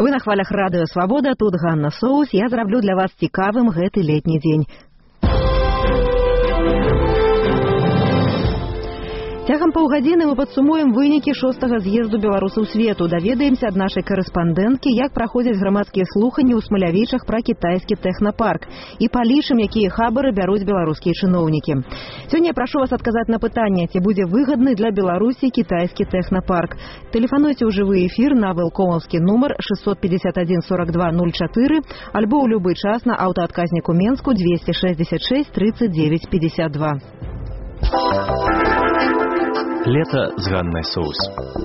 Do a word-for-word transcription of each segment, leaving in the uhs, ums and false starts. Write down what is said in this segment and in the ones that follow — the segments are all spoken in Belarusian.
Вы на хвалях радыё Свабода, тут Ганна Соус. Я зраблю для вас цікавым гэты летні дзень. Цягам паўгадзіны мы падсумуем вынікі шостага з'езду беларусаў свету. Даведаемся ад нашай карэспандэнткі, як праходзяць грамадскія слуханні ў Смалявічах пра кітайскі тэхнапарк. І палічым, якія хабары бяруць беларускія чыноўнікі. Сёння я прашу вас адказаць на пытанне, ці будзе выгадны для Беларусі кітайскі тэхнапарк. Тэлефануйце ў жывы эфір на вэлкомаўскі нумар шестьсот пятьдесят один сорок два ноль четыре альбо ў любы час на аўтаадказніку Менску двести шестьдесят шесть тридцать девять пятьдесят два. Лето з Ганнай Соус.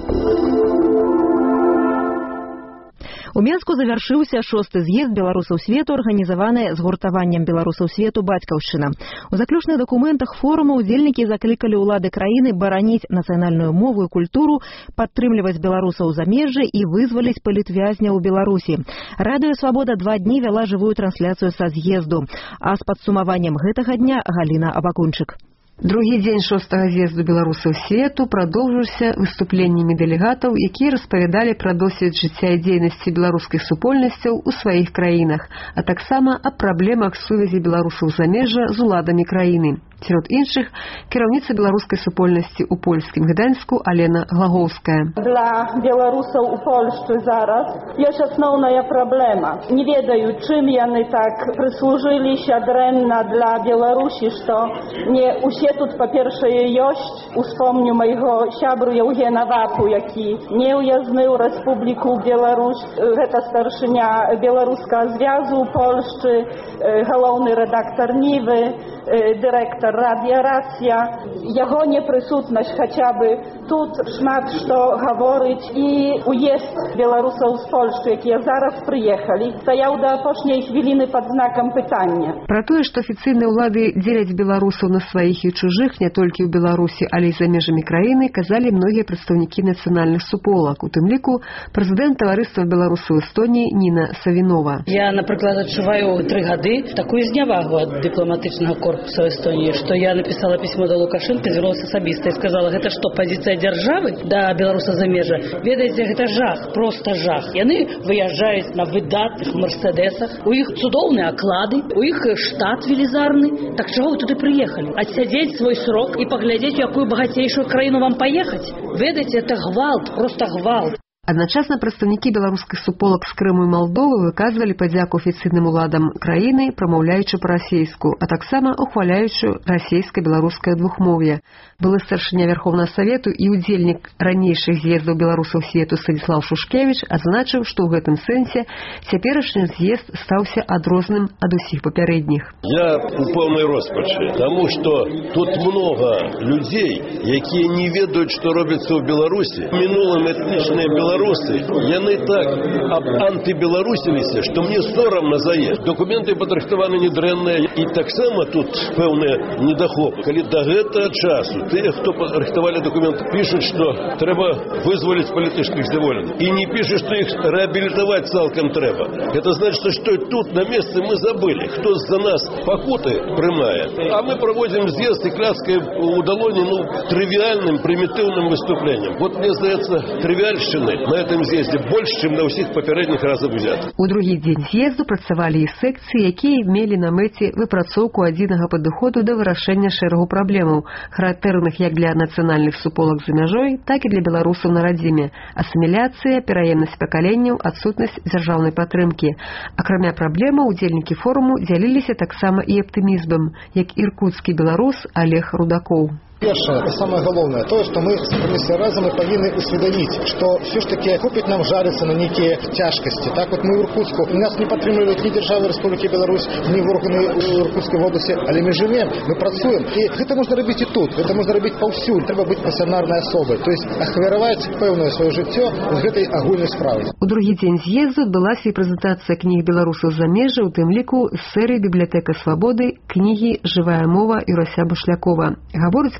У Менску завяршыўся шосты з'езд беларусаў свету, арганізаваны згуртаваннем беларусаў свету «Бацькаўшчына». У заключных дакументах форума удзельнікі заклікалі ўлады краіны бараніць нацыянальную мову і культуру, падтрымліваць беларусаў у замежжы і вызваліць палітвязняў у Беларусі. Радыё Свабода два дні вяла жывую трансляцыю са з'езду. А з падсумаваннем гэтага дня Галіна Абакунчык. Другі дзень шостага з'езду беларусаў свету прадоўжыўся выступленнямі дэлегатаў, якія распавядалі пра досвед жыцця і дзейнасці беларускіх супольнасцяў у сваіх краінах, а таксама аб праблемах сувязі беларусаў замежжа з уладамі краіны. Сярод іншых кіраўніца беларускай супольнасці ў польскім Гданьску Алена Глагоўская. Для беларусаў у Польшчы зараз ёсць асноўная праблема. Не ведаю, чым яны так прыслужыліся дрэнна для Беларусі, што не усе тут, па-першае, ёсць. Успомню майго сябру Еўгена Вапу, які не ўязніў Рэспубліку Беларусь. Гэта старшыня беларускага звязу ў Польшчы, галоўны рэдактар Нівы, дырэктар Радыё Рацыя. Яго непрысутнасць хаця бы тут шмат што гаворыць, і уезд беларусаў з Польшчы, якія зараз прыехалі, стаяў да апошняй хвіліны пад знакам пытання. Пра тое, што афіцыйныя ўлады дзеляць беларусаў на сваіх і чужых не толькі ў Беларусі, але і за межамі краіны, казалі многія прадстаўнікі нацыянальных суполак, у тым ліку прэзідэнт таварыства беларусаў Эстоніі Ніна Савінова. Я, напрыклад, адчуваю тры гады такую знявагу ад дыпламатычнага корпуса Эстонии, что я написала письмо до Лукашенко, звернулась особисто и сказала, это что, позиция державы до белоруса замежа? Ведаете, это жах, просто жах. Яны выезжают на выдатных мерседесах, у их цудоўные оклады, у их штат велизарный. Так чего вы туда приехали? Отсидеть свой срок и поглядеть, в какую богатейшую краину вам поехать? Ведаете, это гвалт, просто гвалт. Адначасна прадстаўнікі беларускіх суполак з Крыму і Малдовы выказвалі падзяку афіцыйным уладам краіны, прамаўляючы па-расейску, а таксама ухваляючы расейска-беларускае двухмоўе. Былы старшыня Верховнага Савету і удзельнік ранейшых з'ездаў беларусаў свету Станіслав Шушкевіч адзначыў, што ў гэтым сэнсе цяперашні з'езд стаўся адрозным ад усіх папярэдніх. Я у пэўнай роспачы, таму што тут многа людзей, якія не ведаюць, што робіцца ў Беларусі. Мінулым этнічныя беларусы яны так аб антыбеларусіліся, што мне сорамна за іх. Документы падрыхтаваны недрэнныя, і таксама тут пэўныя недахопы. Калі да гэтага часу тыя, хто падрыхтавалі документы, пішуць, што трэба вызваліць палітычных здаволеных, і не пішуць, што іх рэабілітаваць цалкам трэба. Гэта значыць, што тут на месцы мы забылі, хто за нас пакуты прымае. А мы праводзім з'езд і кляцкае ў далоні, ну, трывіальным, прымітыўным выступленнем. Вот, мне здаецца, трывіальшчыны на этом з'езде больш, чым на ўсіх папярэдніх разах узят. У другі дзень з'езду працавалі і секцыі, якія мелі на мэце выпрацоўку адзінага падыходу да вырашэння шэрагу праблемаў, характэрных як для нацыянальных суполак за мяжой, так і для беларусаў на радзіме: асіміляцыя, пераемнасць пакаленняў, адсутнасць дзяржаўнай падтрымкі. Акрамя праблемаў, удзельнікі форуму дзяліліся таксама і аптымізмам, як іркуцкі беларус Олег Рудакоў. Першае, самае галоўнае, тое, што мы збраліся разам і павінны усведаміць, што ўсё ж такі хопіць нам жарыцца на нейкія цяжкасці. Так вот мы ў Іркуцку, нас не падтрымліваюць ні дзяржавы Рэспублікі Беларусь, ні органы Іркуцкай вобласці, але мы жывем, мы працуем. І гэта можна рабіць і тут, гэта можна рабіць паўсюль. Трэба быць пасіянарнай асобай, то есть ахвяраваць пэўнае сваё жыццё з гэтай агульнай справай. У другі дзень з'езду адбылася і прэзентацыя кніг беларусаў за межы, у тым ліку з серыі «Бібліятэка Свабоды» кнігі «Жывая мова» Юрася Бушлякова. Гаворыць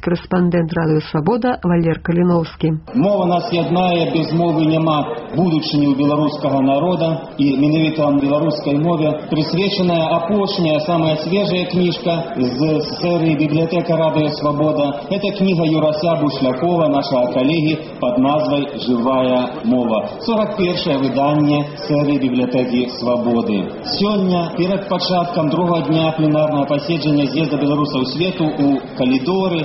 корэспандэнт радыё «Свабода» Валер Каліноўскі. Мова нас яднае, без мовы няма будучыні ў беларускага народа, і менавіта беларускай мове прысвечаная апошняя, самая свежая кніжка з серыі «Бібліятэка радыё «Свабода». Это кніга Юрася Бушлякова, нашага калегі, под назвай «Жывая мова». сорок першае выданне серыі «Бібліятэкі Свабоды». Сёння, перад пачаткам другога дня пленарнага паседжання з'езда беларусаў свету у калідоры,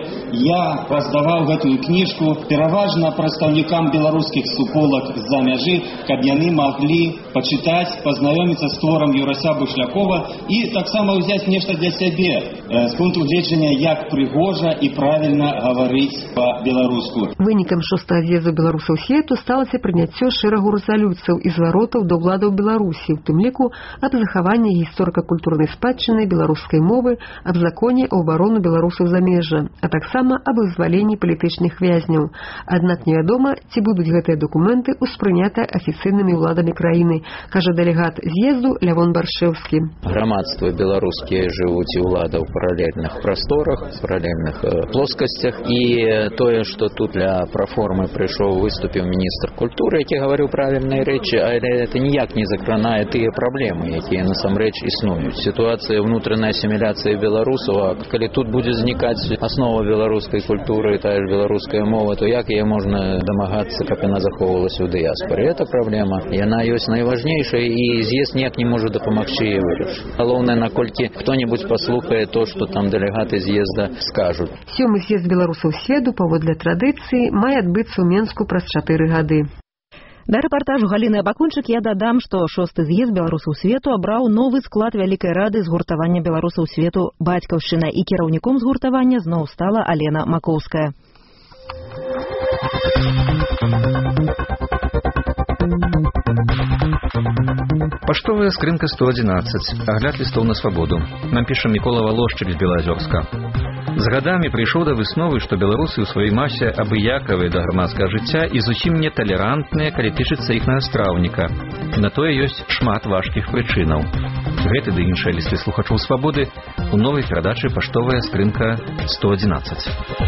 я раздаваў гэтую кніжку пераважна прадстаўнікам беларускіх суполак з-за мяжы, каб яны маглі пачытаць, пазнаёміцца з творам Юрася Бушлякова і таксама ўзяць нешта для сябе з пункту гледжання, як прыгожа і правільна гаварыць па-беларуску. Вынікам шостага з'езду беларусаў свету сталася прыняццё шэрагу рэзалюцыяў і зваротаў да ўладаў Беларусі, у тым ліку аб захаванні гісторыка-культурнай спадчыны беларускай мовы, аб законе о абарону беларусаў замежжа, а таксама аб вызваленні палітычных вязняў. Аднак невядома, ці будуць гэтыя дакументы ўспрынятыя афіцыйнымі ўладамі краіны, кажа дэлегат з'езду Лявон Баршэўскі. Грамадства беларускія жывуць і ўлада ў паралельных прасторах, паралельных плоскасцях, і тое, што тут для праформы прыйшоў, выступіў міністр культуры, які гаварыў правільныя рэчы, але это ніяк не закранае тыя праблемы, якія насамрэч існуюць. Сітуацыя ўнутранай асіміляцыі беларусаў, а калі тут будзе знікаць аснова беларускай культуры, тая ж беларуская мова, то як яе можна дамагацца, каб яна захоўвалася ў дыяспоре? Это праблема. Яна ёсць найважнейшая, і з'езд ніяк не можа дапамагчы яе вырашыць. Галоўнае, наколькі хто-небудзь паслухае то, што там дэлегаты з'езда скажуць. Сёмы з'езд беларусаў свету, паводле традыцыі, мае адбыцца ў Менску праз чатыры гады. Да рэпартажу Галіны Абакунчык я дадам, што шосты з'езд беларусаў свету абраў новы склад Вялікай рады згуртавання беларусаў свету «Бацькаўшчына», і кіраўніком згуртавання зноў стала Алена Макоўская. Паштовая скрынка сто адзінаццаць. Агляд лістоў на свабоду. Нам піша Мікола Валошчык з Белаазёрска. З гадамі прыйшоў да высновы, што беларусы ў сваёй масе абыякавыя да грамадскага жыцця і зусім не талерантныя, калі тычыцца іхнага страўніка. На тое ёсць шмат важкіх прычынаў. Гэты ды іншыя лісты слухачоў свабоды у новай перадачы «Паштовая скрынка сто адзінаццаць».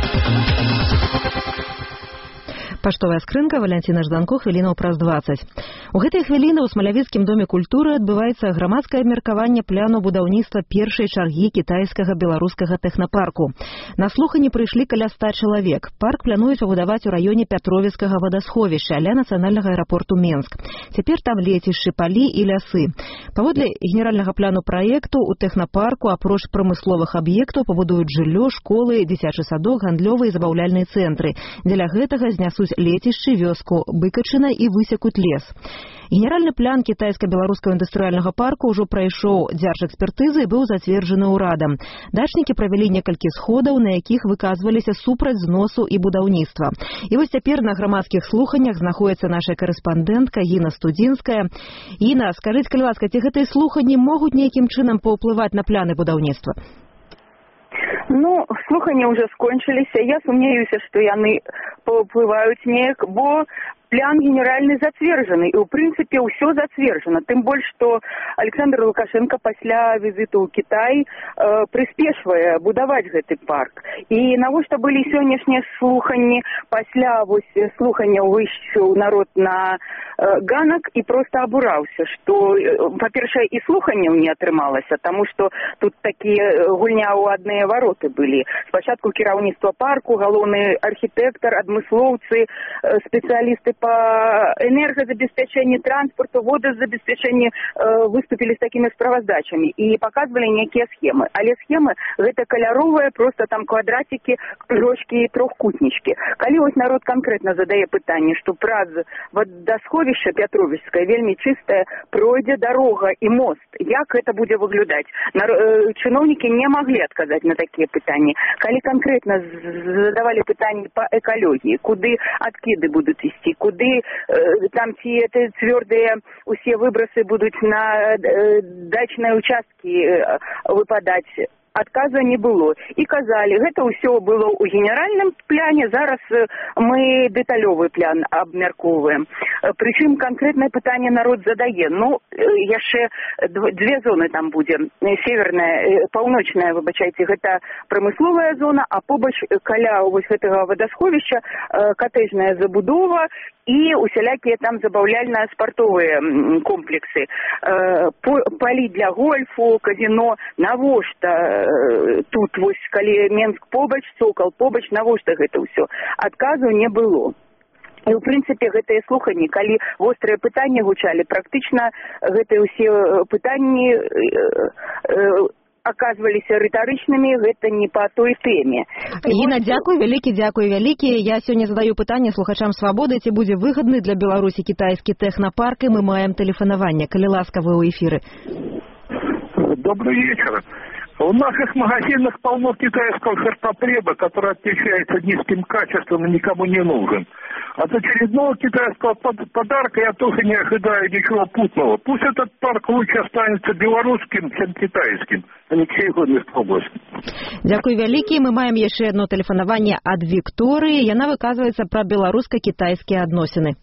Паштовая скрынка, Валянціна Жданко, хвілінаў праз дваццаць. У гэтыя хвіліны ў Смалявіцкім доме культуры адбываецца грамадскае абмеркаванне пляну будаўніцтва першай чаргі кітайскага беларускага тэхнапарку. На слуханні прыйшлі каля ста чалавек. Парк плануюць пабудаваць у раёне Пятровіцкага вадасховішча ля нацыянальнага аэрапорту Менск. Цяпер там лецішчы, палі і лясы. Паводле генеральнага пляну праекту, у тэхнапарку апроч прамысловых аб'ектаў пабудуюць жыллё, школы, дзіцячы садок, гандлёвыя і забаўляльныя цэнтры. Дзеля гэтага знясуць лецішчы, вёску Быкачына і высекуць лес. Генеральны плян кітайска-беларускага індустрыяльнага парку ўжо прайшоў дзяржэкспертызы і быў зацверджаны ўрадам. Дачнікі правялі некалькі сходаў, на якіх выказваліся супраць зносу і будаўніцтва. І вось цяпер на грамадскіх слуханнях знаходзіцца наша карэспандэнтка Іна Студзінская. Іна, скажыце, калі ласка, ці гэтыя слуханні могуць нейкім чынам паўплываць на пляны будаўніцтва? Ну, слухання ўжо скончыліся. Я сумнеюся, што яны паўплываюць неяк, бо плян генеральны зацверджаны, і ў прынцыпе ўсё зацверджана. Тым больш, што Александр Лукашенко пасля візіту ў Кітай э, прыспешвае будаваць гэты парк. І навошта былі сённяшнія слуханні пасля вось слухання выйшаў народ на э, ганак і проста абураўся, што, э, па-першае, і слуханняў не атрымалася, таму што тут такія гульня ў адныя вароты былі. Спачатку кіраўніцтва парку, галоўны архітэктар, адмыслоўцы, э, спецыялісты по энергозабеспечению транспорту, водозабеспечению э, выступили с такими справаздачами и показывали некие схемы. Але схемы это каляровые, просто там квадратики, кружочки, трехкутнички. Калі вось народ конкретно задае пытанне, что праз водосховище Пятровичское вельми чистое, пройдзе дорога и мост. Як это будет выглядать? Нар... Э, чиновники не могли отказать на такие пытания. Калі конкретно задавали пытания по экологии, куды откиды будут вести, куды там ці это цвёрдыя усе выбросы будуць на дачныя участкі выпадаць. адказа не было. І казалі, гэта ўсё было ў генеральным пляне, зараз мы дэталёвы плян абмяркоўваем. Прычым канкрэтнае пытанне народ задае. Ну, яшчэ две зоны там будзе. Северная, паўночная, выбачайце, гэта прамысловая зона, а побач каля вось гэтага вадасховішча катэжная забудова і усялякія там забаўляльна-спартовыя комплексы. Палі для гольфу, казино. Навошта тут, вось, калі Менск побач, Сокал побач, навошта гэта ўсё? Адказу не было. І, ў прынцыпе, гэтыя слуханні, калі вострыя пытанні гучалі, практычна гэтыя ўсе пытанні оказываліся рытарычнымі, гэта не по той тэме. Іна, дзякуй, вялікі, дзякуй, вялікі. Я сёння задаю пытанне слухачам Свабоды, ці будзе выгадны для Беларусі кітайскі тэхнапарк, і мы маем тэлефанаванне. Калі ласка, вы ў эфіры. Добрый вечер. В наших магазинах полно китайского ширпотреба, который отличается низким качеством и никому не нужен. От очередного китайского подарка я тоже не ожидаю ничего путного. Пусть этот парк лучше останется белорусским, чем китайским. Алексей Годных, область. Дякую вялікі. Мы маем яшчэ одно тэлефанаванне ад Вікторыі. Яна выказваецца пра беларуска-кітайскія адносіны.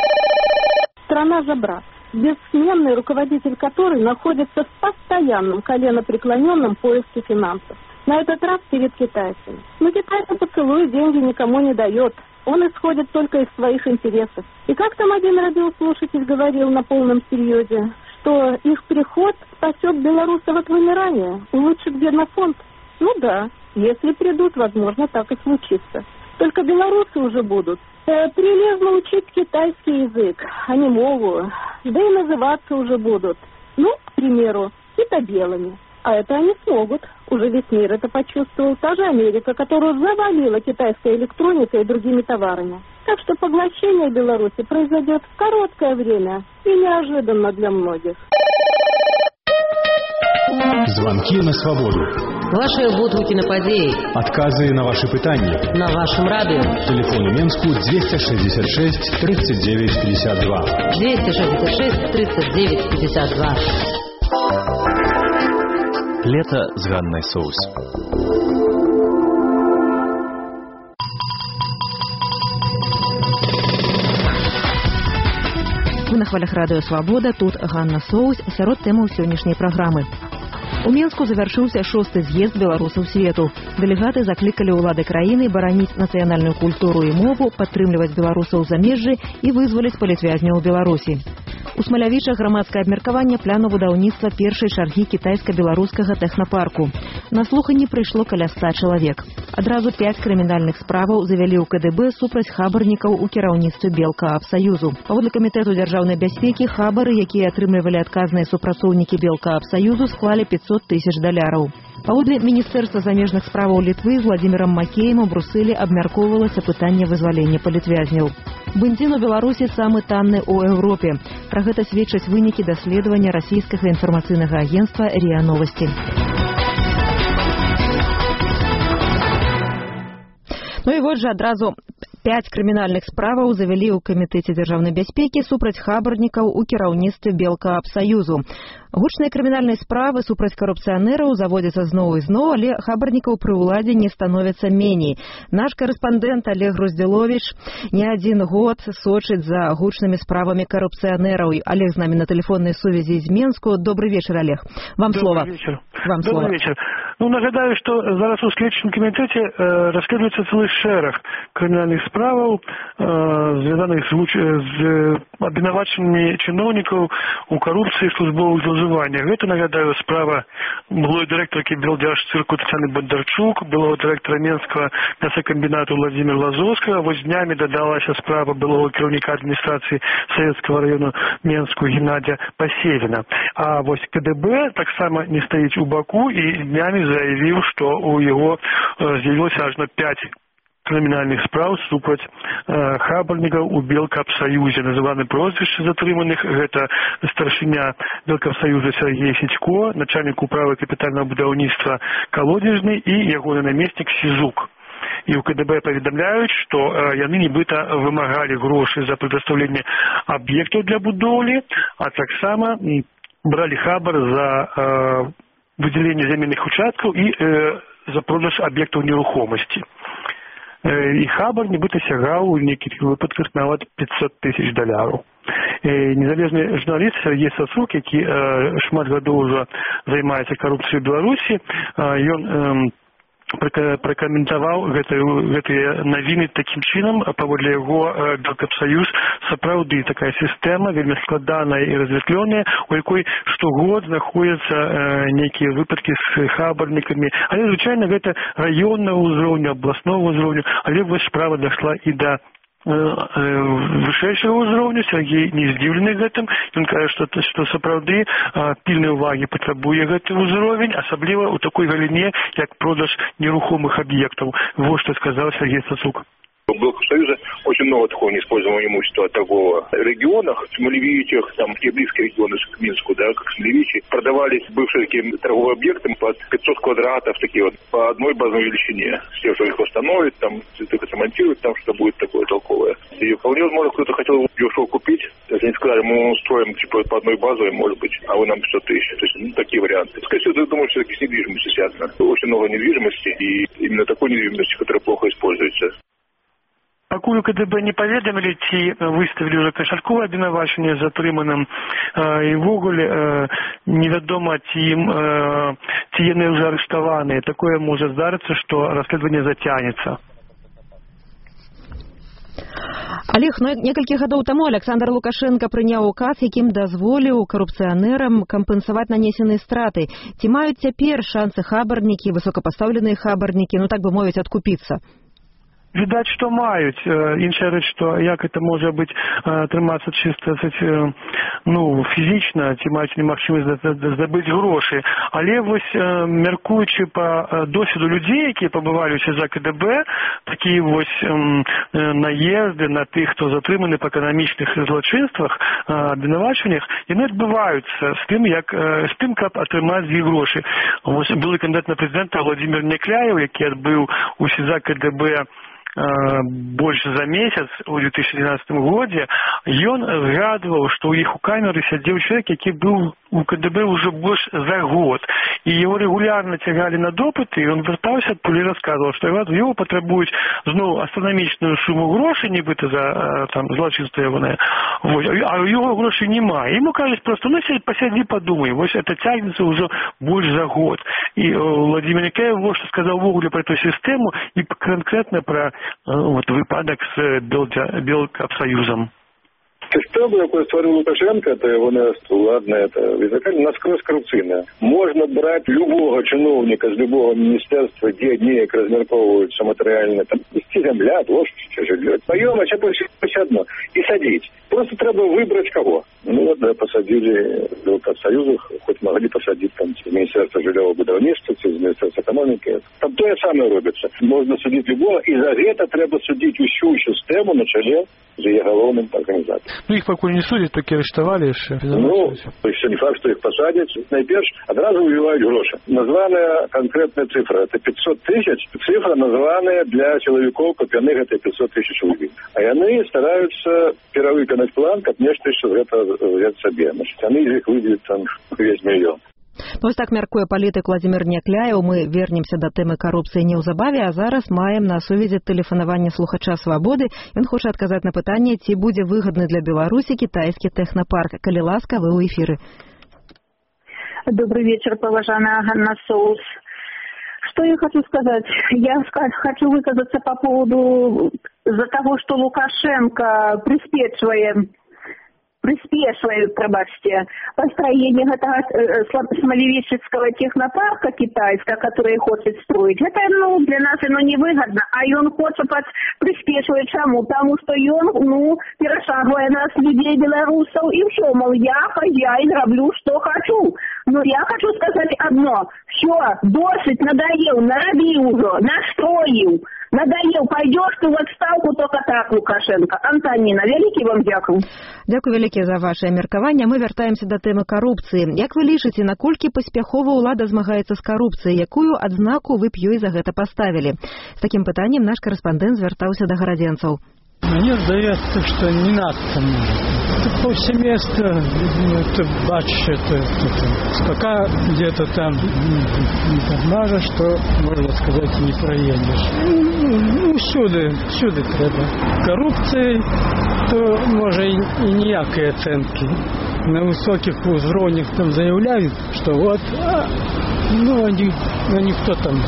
Страна за брат, бессменный руководитель которой находится в постоянном коленопреклоненном поиске финансов. На этот раз перед китайцами. Но китайцы поцелуй деньги никому не дает. Он исходит только из своих интересов. И как там один радиослушатель говорил на полном серьезе, что их приход спасет белорусов от вымирания, улучшит генофонд. Ну да, если придут, возможно, так и случится. Только белорусы уже будут э, прилежно учить китайский язык, а не мову, да и называться уже будут. Ну, к примеру, китобелыми. А это они смогут. Уже весь мир это почувствовал. Та же Америка, которую завалила китайская электроника и другими товарами. Так что поглощение Беларуси произойдет в короткое время и неожиданно для многих. Звонки на свободу. Ваши водгуки на падеи. Отказы на ваши пытания. На вашем радио. Телефон Менску двести шестьдесят шесть тридцать девять пятьдесят два. двести шестьдесят шесть тридцать девять пятьдесят два. Лето с Ганной Соус. Вы на хвалях радыё Свабода, тут Ганна Соус, сярод тэмаў сённяшняй праграмы. У Менску завяршыўся шосты з'езд беларусаў свету. Дэлегаты заклікалі ўлады краіны бараніць нацыянальную культуру і мову, падтрымліваць беларусаў у замежжы і вызваліць палітвязняў у Беларусі. У Смалявічах грамадскае абмеркаванне пляну будаўніцтва першай чаргі кітайска-беларускага тэхнапарку. На слуханні прыйшло каля ста чалавек. Адразу пяць крымінальных справаў завялі ў ка дэ бэ супраць хабарнікаў у кіраўніцтве Белкаабсаюзу. Паводле камітэту дзяржаўнай бяспекі, хабары, якія атрымлівалі адказныя супрацоўнікі Белкаабсаюзу, склалі пятьсот тысяч даляраў. Паводле Міністэрства замежных справаў Літвы з Владзімірам Макеем у Брусэлі абмяркоўвалася пытанне вызвалення палітвязняў. Бензін у Беларусі самы танны ў Еўропе. Пра гэта сведчаць вынікі даследавання расійскага інфармацыйнага агенцтва РИА Новости. Ну і вот жа адразу пяць крымінальных справаў завялі ў камітэце дзяржаўнай бяспекі супраць хабарнікаў у кіраўніцтве Белкаабсаюзу. Гучныя крымінальныя справы супраць карупцыянераў заводзяцца зноў і зноў, але хабарнікаў пры ўладзе не становяцца меней. Наш карэспандэнт Олег Груздзіловіч не адзін год сочыць за гучнымі справамі карупцыянераў. Олег з намі на тэлефоннай сувязі з Менску. Добрый вечер, Олег. Вам Добрый слово. Вечер. Вам Добрый слово. вечер. Ну, нагадаю, што зараз у следчым камітэце э, расследуецца цэлы шэраг крымінальных справаў, э, звязаных з, з абвінавачаннямі чыноўнікаў у карупцыі службовых злоўжываннях. Гэта, нагадаю, справа былой дырэктаркі Белдзяржцырку Тацяны Бондарчук, былого дырэктара Менскага мясакамбінату Владзіміра Лазоўскага. Вось днямі дадалася справа былого кіраўніка адміністрацыі Савецкага раёну Менску Геннадзя Пасевіна. А вось ка дэ бэ таксама не стаіць у баку і днямі заявіў, што у яго з'явілася ажно пяць крымінальных спраў супраць э, хабарнікаў у Белкаабсаюзе. Называны прозвішчы затрыманых. Гэта старшыня Белкаабсаюза Сергей Сідько, начальнік управы капітальнага будаўніцтва Калодзежны і ягоны намеснік Сізук. І ў ка дэ бэ паведамляюць, што э, яны нібыта вымагалі грошы за прадастаўленне аб'ектаў для будоўлі, а таксама бралі хабар за э, выделение земельных участков и э, за продаж объектов нерухомости. Э, и хабар нібито сягаў у неких выпадках нават пятьсот тысяч доляров. Э, незалежный журналист Сергей Сацук, які э, шмат гадоў уже займаецца коррупцией в Беларуси, э, он э, пракаментаваў гэтыя навіны такім чынам, паводле яго Белкапсаюз сапраўды такая сістэма вельмі складаная і разветвленая, у якой штогод знаходзяцца нейкія выпадкі з хабарнікамі, але звычайна гэта раённага ўзроўню, абласнога ўзроўню, але вось справа дайшла і да вышэйшага ўзроўню. Сергей не здзіўлены гэтым, ён кажа, што, што сапраўды пільнай увагі патрабуе гэты ўзровень, асабліва ў такой галіне, як продаж нерухомых аб'ектаў. Вот что сказал Сергей Сацук. В Белкапсоюзе очень много такого неиспользуемого имущества от торгового. В регионах, в Смолевичах, там, где близкие регионы к Минску, да, как Смолевичи, продавались бывшие такие торговые объекты под пятьсот квадратов, такие вот, по одной базовой величине. С тем, что их восстановят, там, их отремонтируют, там, что будет такое толковое. И вполне возможно, кто-то хотел дешево купить, если они сказали, мы устроим, типа, по одной базовой, может быть, а вы нам пятьсот тысяч. То есть, ну, такие варианты. Скорее всего, я думаю, что все-таки с недвижимостью связано. Очень много недвижимости, и именно такой недвижимости, которая плохо используется. Пакуль КДБ не паведамілі, ці выставілі ўжо канчатковае абвінавачанне затрыманым, і ўвогуле невядома, ці ім ці яны ўжо арыштаваныя. Такое можа здарыцца, што расследаванне зацягнецца. Олег, ну, некалькі гадоў таму Александр Лукашенко прыняў указ, якім дазволіў карупцыянерам кампенсаваць нанесеныя страты. Ці маюць цяпер шансы хабарнікі, высокапастаўленыя хабарнікі, ну так бы мовіць, адкупіцца? Відаць, што маюць. Іншая рэч, што як это можа быць атрымацца чыста, ну, фізічна, ці маюць немагчымасць здабыць грошы. Але вось, мяркуючы па досведу людзей, якія пабывалі ў СІЗА КДБ, такія вось наезды на тых, хто затрыманы па эканамічных злачынствах, абвінавачваннях, яны адбываюцца з тым, як з тым, каб атрымаць з іх грошы. Вось былы кандыдат на прэзідэнта Владимир Някляев, які адбыў у СІЗА КДБ больш за месяц у две тысячи двенадцатым годзе, ён згадваў, што ў іх у камеры сядзеў чалавек, які быў у КДБ уже больш за год. І его регулярно цягалі на допыты, і он вяртаўся адтуль і расказваў, што его патрабуюць зноў астранамічную суму грошай, нібыта за там злачынства ягонае. А у яго грошай няма. Ему кажуць просто, ну пасядзі, падумай. Вось это цягнецца ўжо больш за год. І Владимир Някляев вот што сказаў ввогуле пра эту сістэму і канкрэтна пра вот выпадок с Белкапсоюзом. Система, якую створил Лукашенко, это его нарасту, ладно, это изначально насквозь коррупційна. Можно брать любого чиновника з любого министерства, где неяк размерковываются материально, там, вести земля, лошадь, жилье, поем, а сейчас одно, и садить. Просто треба выбрать кого. Ну вот, да, посадили в Белкапсоюзах, хоть могли посадить там в Министерство жилого будовництва, в Министерство экономики. Там то же самое робится. Можно судить любого, и за это треба судить всю систему на чоле з її головним організацією. Ну, їх поки не судять, таки арештували ще. Ну, ще не факт, що їх посадять. Найперш, одразу вибивають гроші. Названа конкретна цифра. Це пятьсот тисяч. Цифра названа для чоловіків, коп'яних, це пятьсот тисяч рублей. А вони стараються перевиконати план, як нечто, що взяти собі. Значить, вони їх виділять там весь мільйон. Ну, ось так мяркуе палітык Владимир Някляев. Мы вернемся да тэмы карупцыі неўзабаве, а зараз маем на сувязі тэлефанаванне слухача Свабоды. Ён хоча адказаць на пытанне, ці будзе выгадны для Беларусі кітайскі тэхнапарк. Калі ласка, вы ў эфіры. Добрый вечер, поважанная Ганна Соус. Что я хочу сказать? Я хочу высказаться по поводу за того, что Лукашенко приспешивает приспешивает, пробачьте, построение этого э, Смолевичского технопарка китайского, который хочет строить. Это, ну, для нас оно невыгодно, а он хочет приспешивать чему? Потому что он, ну, перешагивая нас, людей, белорусов, и все, мол, я хозяин, роблю, что хочу. Но я хочу сказать одно. Все, досыть, надоел, нароби уже, настроил. Надоел, пойдешь ты в отставку только так, Лукашенко. Антоніна, вялікі вам дзякую. Дзякуй вялікі за ваше меркаванне. Мы вяртаемся да тэмы карупцыі. Як вы лічыце, наколькі паспяхова ўлада змагаецца з карупцыяй? Якую адзнаку вы б ёй за гэта паставілі? З такім пытаннем наш карэспандэнт звяртаўся да гарадзенцаў. Мне здається, що не надто много. Это повсеместно, это бачишь, это, это пока где-то там не подмажешь, что, можно сказать, не проедешь. Ну, всюди, всюди треба. Коррупцией, то, може, и ніякої оценки. На высоких уровнях там заявляют, что вот, а, ну, они, ну, никто там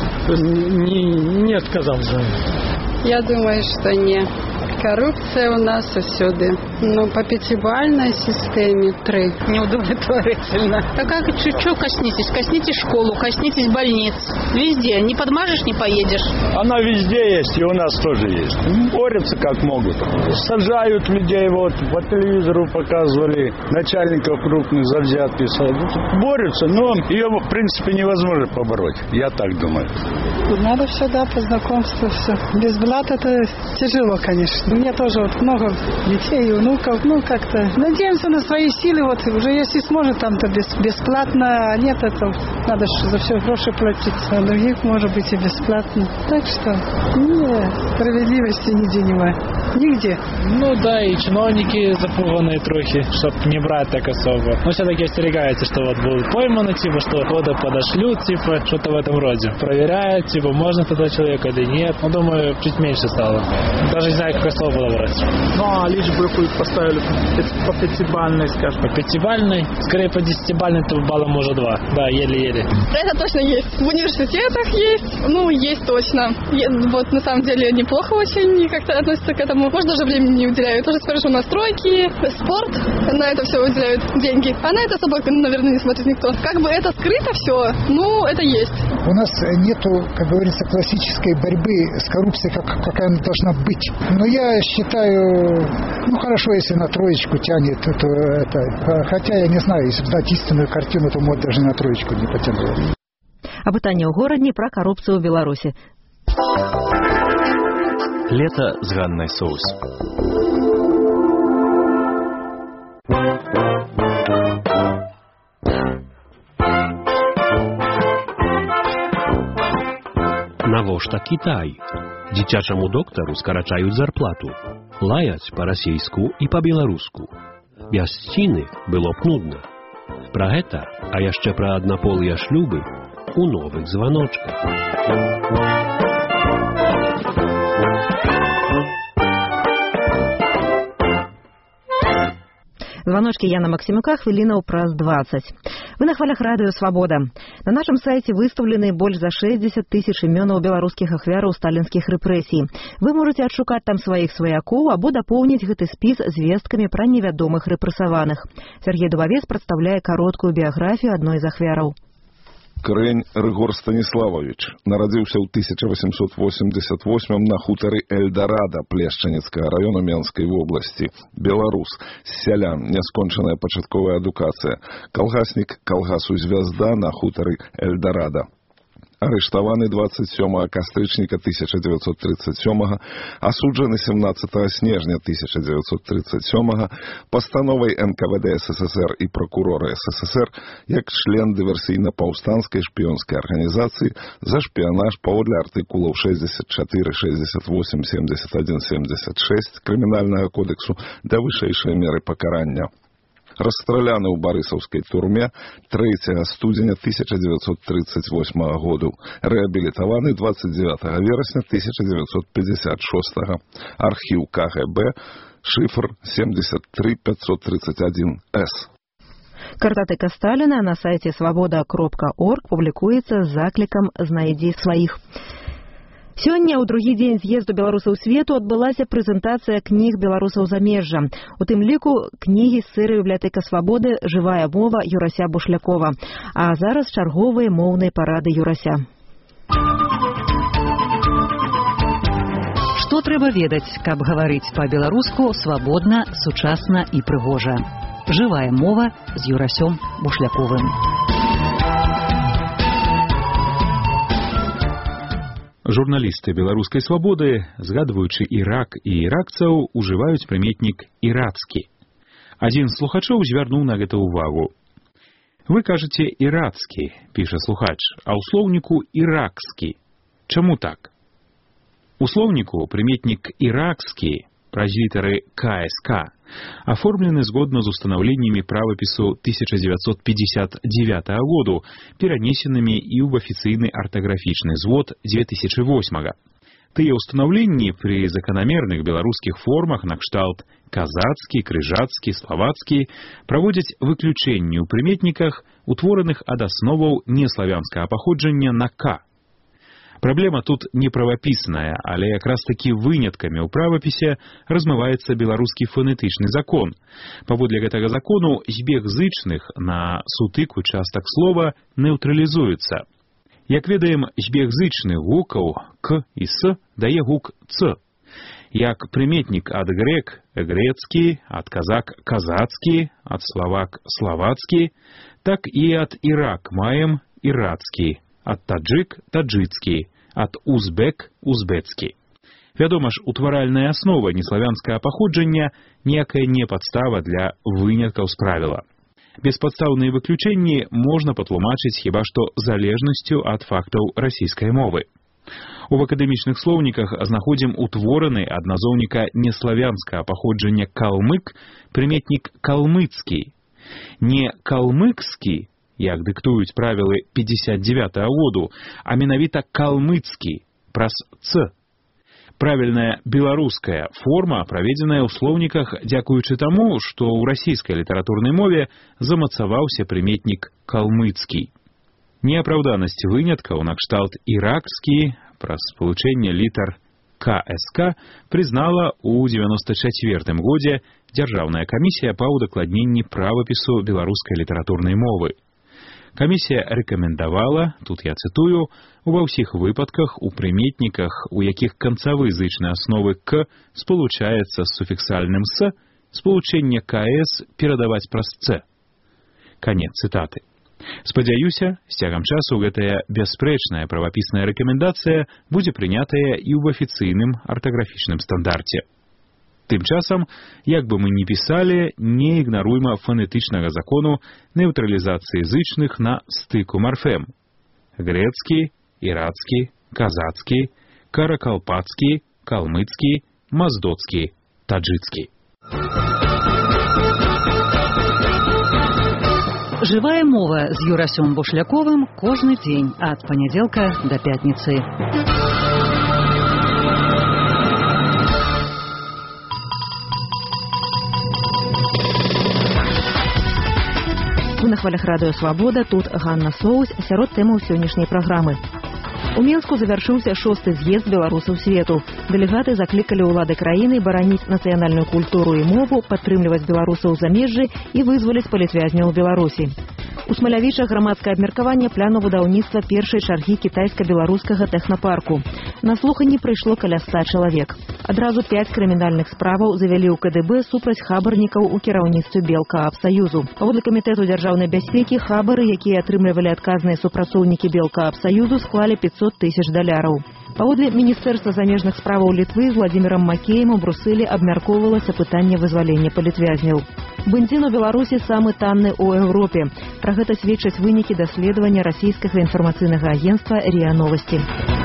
не, не отказал за это. Я думаю, что не. Коррупция у нас всюди. Но по пятибалльной системе три. Неудовлетворительно. А как чуть-чуть коснитесь? Коснитесь школу, коснитесь больниц. Везде. Не подмажешь, не поедешь. Она везде есть, и у нас тоже есть. Борются как могут. Сажают людей, вот по телевизору показывали, начальников крупных за взятки. Борются, но ее, в принципе, невозможно побороть. Я так думаю. Надо все, да, по знакомству все. Без блат это тяжело, конечно. У меня тоже вот много детей и внуков. Ну, как-то надеемся на свои силы. Вот уже если сможет, там-то бесплатно. А нет, это надо за все гроши платить. А других, может быть, и бесплатно. Так что нет, справедливости нигде нема. Нигде. Ну да, и чиновники запуганные трохи, чтобы не брать так особо. Но все-таки остерегаются, что вот будут пойманы, типа, что годы подошлют, типа, что-то в этом роде. Проверяют, типа, можно тогда человека или нет. Ну, думаю, чуть меньше стало. Даже не знаю, какое слово было брать. Ну, а лишь бы поставили по пятибалльной, скажем. По пятибалльной? Скорее, по десятибалльной, то баллом уже два. Да, еле-еле. Это точно есть. В университетах есть. Ну, есть точно. Вот, на самом деле, неплохо очень как-то относятся к этому. Может, даже времени не уделяют. Тоже скажу, что настройки, спорт, на это все уделяют деньги. А на это особо, наверное, не смотрит никто. Как бы это скрыто все, ну, это есть. У нас нету, как говорится, классической борьбы с коррупцией, как, какая она должна быть. Но я считаю, ну, хорошо, если на троечку тянет, то это, хотя я не знаю, если знать истинную картину, то, может, даже на троечку не потянуло. Апытанне ў горадні пра карупцыю ў Беларусі. Лето с Ганной Соус. Навошта Китай? Дзіцячаму доктару скарачаюць зарплату. Лаяць па-расейску і па-беларуску. Без сціны было б нудна. Пра гэта, а яшчэ пра аднаполыя шлюбы у новых званочках. Звоночки Яна Максимюка, хвилинаў праз двадцать. Вы на хвалях радио «Свобода». На нашем сайте выставлены больш за шестьдесят тысяч именаў беларускіх ахвяраў сталінскіх рэпрэсій. Вы можете адшукаць там сваіх сваякоў або дапоўніць гэты спіс звесткамі пра невядомых рэпрэсаваных. Сергей Дубавец прадстаўляе кароткую біяграфію адной з ахвяраў. Крэнь Рыгор Станіславович нарадзіўся ў тысяча восемьсот восемьдесят восьмым на хутары Эльдорадо Плешчаніцкага раёна Менскай вобласці. Беларус, сялян, няскончаная пачатковая адукацыя. Калгаснік калгасу «Звязда» на хутары Эльдорадо. Арыштаваны двадцать сёмага кастрычніка тысяча девятьсот тридцать сёмага, асуджаны семнадцатага снежня тысяча девятьсот тридцать сёмага пастановай эн ка вэ дэ эс эс эс эр і прокурора эс эс эс эр як член дыверсійна-паўстанскай шпіёнскай арганізацыі за шпіянаж паводле артыкулаў шестьдесят четыре, шестьдесят восемь, семьдесят один, семьдесят шесть Крымінальнага кодексу да вышэйшай меры пакарання. Расстраляны ў барысаўскай турме трэцяга студзеня тысяча девятьсот тридцать восьмага году. Рэабілітаваны двадцать девятага верасня тысяча девятьсот пятьдесят шестага. Архіў ка гэ бэ, шифр семьдесят три пятьсот тридцать один эс. Картатэка Сталіна на сайце свобода кропка орг публікуецца з заклікам «Знайдзі сваіх». Сёння ў другі дзень з'езду беларусаў свету адбылася прэзентацыя кніг беларусаў замежжа. У тым ліку кнігі з серыі бібліятэка свабоды «Жывая мова» Юрася Бушлякова. А зараз чарговыя моўныя парады Юрася. Што трэба ведаць, каб гаварыць па-беларуску свабодна, сучасна і прыгожа. Жывая мова з Юрасём Бушляковым. Журналісты беларускай свабоды, згадваючы Ірак і іракцаў, ужываюць прыметнік «ірацкі». Адзін з слухачоў звярнуў на гэта ўвагу. Вы кажаце «ірацкі», піша слухач, а ў слоўніку «іракскі». Чаму так? У слоўніку прыметнік «іракскі» праз літары ка эс ка аформлены згодна з устанаўленнямі правапісу тысяча дзевяцьсот пятьдесят девятого году, перанесенымі і ў афіцыйны артаграфічны звод две тысячи восьмого. Тыя ўстанаўленні пры заканамерных беларускіх формах накшталт казацкі, крыжацкі, славацкі праводзяць выключэнні ў прыметніках, утвораных ад асноваў неславянскага паходжання на «к». Праблема тут не правапісная, але якраз такі выняткамі ў правапісе размываецца беларускі фонетычны закон. Паводле гэтага закону збег зычных на сутыку частак слова neutrалізуецца. Як ведаем, збег зычных гукаў «к» і «с» дае гук «ц». Як прыметнік ад грек – грецкі, ад казак – казацкі, ад славак – славацкі, так і ад ірак маем ірацкі, ад таджык – таджыцкі, ад узбек – узбецкі. Вядома ж, утваральная аснова неславянскага паходжання ніякая не падстава для выняткаў з правіла. Беспадстаўныя выключэнні можна патлумачыць хіба што залежнасцю ад фактаў расійскай мовы. У акадэмічных слоўніках знаходзім утвораны ад назоўніка неславянскага паходжання калмык прыметнік калмыцкі. Не калмыкскі, як дыктуюць правілы пятьдесят девятого году, а менавіта калмыцкі, праз «ц». Правільная беларуская форма праведзеная ў слоўніках дзякуючы таму, што ў расійскай літаратурнай мове замацаваўся прыметнік калмыцкі. Неапраўданасць выняткаў накшталт іракскі праз спалучэнне літар ка эс ка прызнала ў девяносто четвёртым годзе Дзяржаўная камісія па ўдакладненні правапісу беларускай літаратурнай мовы. Камісія рэкамендавала, тут я цытую, ува ўсіх выпадках у прыметніках, у якіх канцавы зычнай асновы «к» спалучаецца з суфіксальным «с», спалучэнне ка эс перадаваць праз «ц». Канец цытаты. Спадзяюся, з цягам часу гэтая бясспрэчная правапісная рэкамендацыя будзе прынятая і ў афіцыйным артаграфічным стандарце. Тым часам, як бы мы ні пісалі, не ігнаруйма фонетычнага закону neutrалізацыі зычных на стыку марфем. Грецкі, ірацкі, казацкі, каракалпацкі, калмыцкі, маздоцкі, таджыцкі. Жывая мова з Юрасём Бушляковым кожны дзень ад панядзелка да пятніцы. Вы на хвалях радыё «Свабода», тут Ганна Соус, сярод тэмаў сённяшняй праграмы. У Менску завяршыўся шосты з'езд беларусаў свету. Дэлегаты заклікалі ўлады краіны бараніць нацыянальную культуру і мову, падтрымліваць беларусаў у замежжы і вызваліць палітвязняў у Беларусі. У Смалявічах грамадскае абмеркаванне пляну будаўніцтва першай чаргі кітайска-беларускага тэхнапарку. На слуханні прыйшло каля ста чалавек. Адразу пяць крымінальных справаў завялі ў ка дэ бэ супраць хабарнікаў у кіраўніцтве Белкаабсаюзу. Паводле камітэту дзяржаўнай бяспекі, хабары, якія атрымлівалі адказныя супрацоўнікі Белкаабсаюзу, склалі пятьсот тысяч даляраў. Паводле Міністэрства замежных справаў Літвы з Владзімірам Макеем у Брусэлі абмяркоўвалася пытанне вызвалення палітвязняў. Бензін у Беларусі самы танны ў Еўропе. Пра гэта сведчаць вынікі даследавання расійскага інфармацыйнага агенцтва РИА Новости.